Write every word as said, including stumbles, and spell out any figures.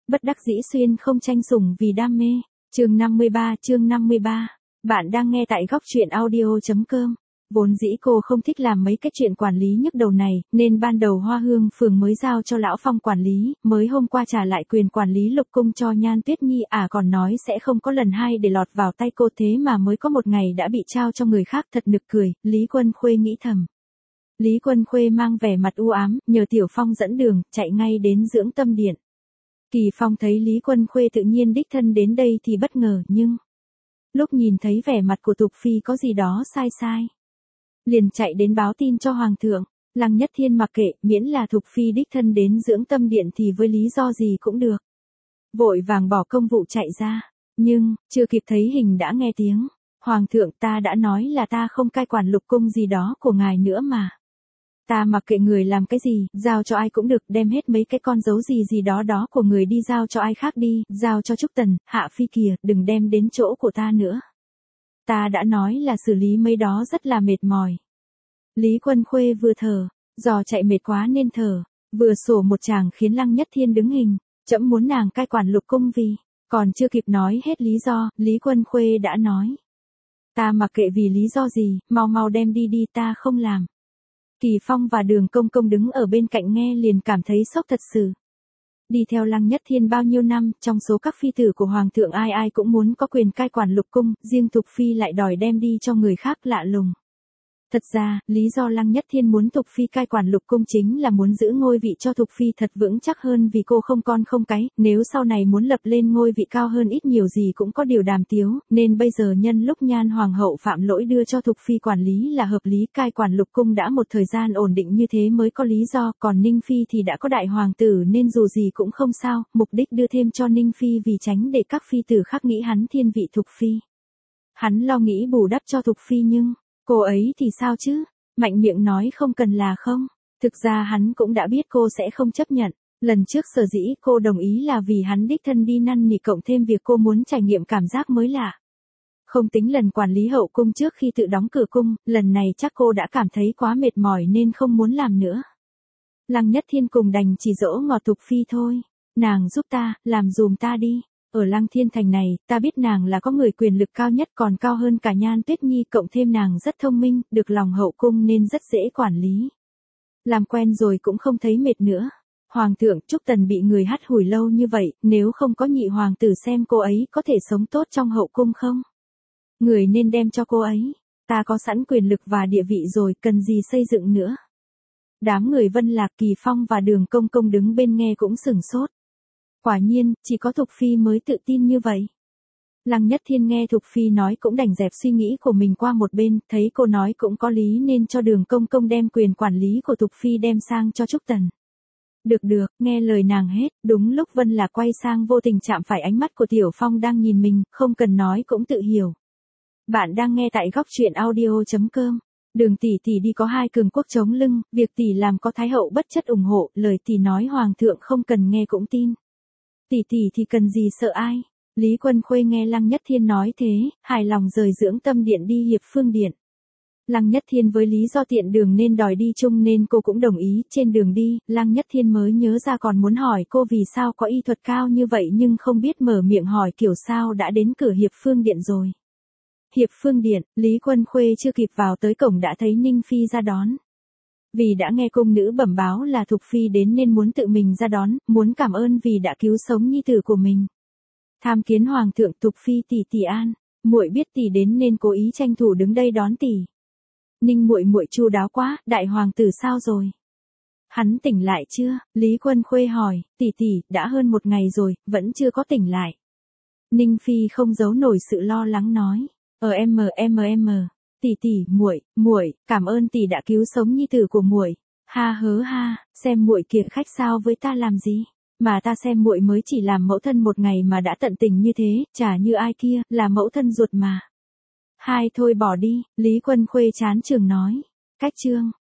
Bất đắc dĩ xuyên không tranh sủng vì đam mê. Chương năm mươi ba, chương năm mươi ba. Bạn đang nghe tại góc truyện audio chấm com. Vốn dĩ cô không thích làm mấy cái chuyện quản lý nhức đầu này, nên ban đầu Hoa Hương phường mới giao cho Lão Phong quản lý, mới hôm qua trả lại quyền quản lý Lục Cung cho Nhan Tuyết Nhi, à còn nói sẽ không có lần hai để lọt vào tay cô, thế mà mới có một ngày đã bị trao cho người khác, thật nực cười. Lý Quân Khuê nghĩ thầm. Lý Quân Khuê mang vẻ mặt u ám, nhờ Tiểu Phong dẫn đường, chạy ngay đến Dưỡng Tâm Điện. Kỳ Phong thấy Lý Quân Khuê tự nhiên đích thân đến đây thì bất ngờ, nhưng lúc nhìn thấy vẻ mặt của Thục Phi có gì đó sai sai, liền chạy đến báo tin cho Hoàng thượng. Lăng Nhất Thiên mặc kệ, miễn là Thục Phi đích thân đến Dưỡng Tâm Điện thì với lý do gì cũng được. Vội vàng bỏ công vụ chạy ra, nhưng, chưa kịp thấy hình đã nghe tiếng. Hoàng thượng, ta đã nói là ta không cai quản Lục Cung gì đó của ngài nữa mà. Ta mặc kệ người làm cái gì, giao cho ai cũng được, đem hết mấy cái con dấu gì gì đó đó của người đi giao cho ai khác đi, giao cho Trúc Tần, Hạ Phi kìa, đừng đem đến chỗ của ta nữa. Ta đã nói là xử lý mấy đó rất là mệt mỏi. Lý Quân Khuê vừa thở, do chạy mệt quá nên thở, vừa sổ một tràng khiến Lăng Nhất Thiên đứng hình, trẫm muốn nàng cai quản Lục Cung vì, còn chưa kịp nói hết lý do, Lý Quân Khuê đã nói. Ta mặc kệ vì lý do gì, mau mau đem đi đi, ta không làm. Kỳ Phong và Đường Công Công đứng ở bên cạnh nghe liền cảm thấy sốc thật sự. Đi theo Lăng Nhất Thiên bao nhiêu năm, trong số các phi tử của Hoàng thượng ai ai cũng muốn có quyền cai quản Lục Cung, riêng Thục Phi lại đòi đem đi cho người khác, lạ lùng. Thật ra, lý do Lăng Nhất Thiên muốn Thục Phi cai quản Lục Cung chính là muốn giữ ngôi vị cho Thục Phi thật vững chắc hơn, vì cô không con không cái, nếu sau này muốn lập lên ngôi vị cao hơn ít nhiều gì cũng có điều đàm tiếu, nên bây giờ nhân lúc Nhan Hoàng hậu phạm lỗi đưa cho Thục Phi quản lý là hợp lý. Cai quản Lục Cung đã một thời gian ổn định như thế mới có lý do, còn Ninh Phi thì đã có đại hoàng tử nên dù gì cũng không sao, mục đích đưa thêm cho Ninh Phi vì tránh để các phi tử khác nghĩ hắn thiên vị Thục Phi. Hắn lo nghĩ bù đắp cho Thục Phi nhưng cô ấy thì sao chứ? Mạnh miệng nói không cần là không. Thực ra hắn cũng đã biết cô sẽ không chấp nhận. Lần trước sở dĩ cô đồng ý là vì hắn đích thân đi năn nỉ, cộng thêm việc cô muốn trải nghiệm cảm giác mới lạ. Không tính lần quản lý hậu cung trước khi tự đóng cửa cung, lần này chắc cô đã cảm thấy quá mệt mỏi nên không muốn làm nữa. Lăng Nhất Thiên cùng đành chỉ dỗ ngọt Thục Phi thôi. Nàng giúp ta, làm dùm ta đi. Ở Lăng Thiên Thành này, ta biết nàng là có người quyền lực cao nhất, còn cao hơn cả Nhan Tuyết Nhi, cộng thêm nàng rất thông minh, được lòng hậu cung nên rất dễ quản lý. Làm quen rồi cũng không thấy mệt nữa. Hoàng thượng, Trúc Tần bị người hắt hủi lâu như vậy, nếu không có nhị hoàng tử xem cô ấy có thể sống tốt trong hậu cung không? Người nên đem cho cô ấy. Ta có sẵn quyền lực và địa vị rồi, cần gì xây dựng nữa? Đám người Vân Lạc, Kỳ Phong và Đường Công Công đứng bên nghe cũng sửng sốt. Quả nhiên, chỉ có Thục Phi mới tự tin như vậy. Lăng Nhất Thiên nghe Thục Phi nói cũng đành dẹp suy nghĩ của mình qua một bên, thấy cô nói cũng có lý nên cho Đường Công Công đem quyền quản lý của Thục Phi đem sang cho Trúc Tần. Được được, nghe lời nàng hết, đúng lúc Vân Lạc quay sang vô tình chạm phải ánh mắt của Tiểu Phong đang nhìn mình, không cần nói cũng tự hiểu. Bạn đang nghe tại góc truyện audio chấm com. Đường tỷ tỷ đi có hai cường quốc chống lưng, việc tỷ làm có Thái hậu bất chất ủng hộ, lời tỷ nói Hoàng thượng không cần nghe cũng tin. Tỷ tỷ thì cần gì sợ ai? Lý Quân Khuê nghe Lăng Nhất Thiên nói thế, hài lòng rời Dưỡng Tâm Điện đi Hiệp Phương Điện. Lăng Nhất Thiên với lý do tiện đường nên đòi đi chung nên cô cũng đồng ý. Trên đường đi, Lăng Nhất Thiên mới nhớ ra còn muốn hỏi cô vì sao có y thuật cao như vậy nhưng không biết mở miệng hỏi kiểu sao đã đến cửa Hiệp Phương Điện rồi. Hiệp Phương Điện, Lý Quân Khuê chưa kịp vào tới cổng đã thấy Ninh Phi ra đón. Vì đã nghe cung nữ bẩm báo là Thục Phi đến nên muốn tự mình ra đón, muốn cảm ơn vì đã cứu sống nhi tử của mình. Tham kiến Hoàng thượng, Thục Phi tỷ tỷ an, muội biết tỷ đến nên cố ý tranh thủ đứng đây đón tỷ. Ninh muội muội chu đáo quá, đại hoàng tử sao rồi? Hắn tỉnh lại chưa? Lý Quân Khuê hỏi, tỷ tỷ, đã hơn một ngày rồi, vẫn chưa có tỉnh lại. Ninh Phi không giấu nổi sự lo lắng nói, ờ em em em. Tỷ tỷ, muội, muội, cảm ơn tỷ đã cứu sống nhi tử của muội. Ha hớ ha, xem muội kia khách sao với ta làm gì? Mà ta xem muội mới chỉ làm mẫu thân một ngày mà đã tận tình như thế, chả như ai kia, là mẫu thân ruột mà. Hai thôi bỏ đi, Lý Quân Khuê chán chường nói. Cách chương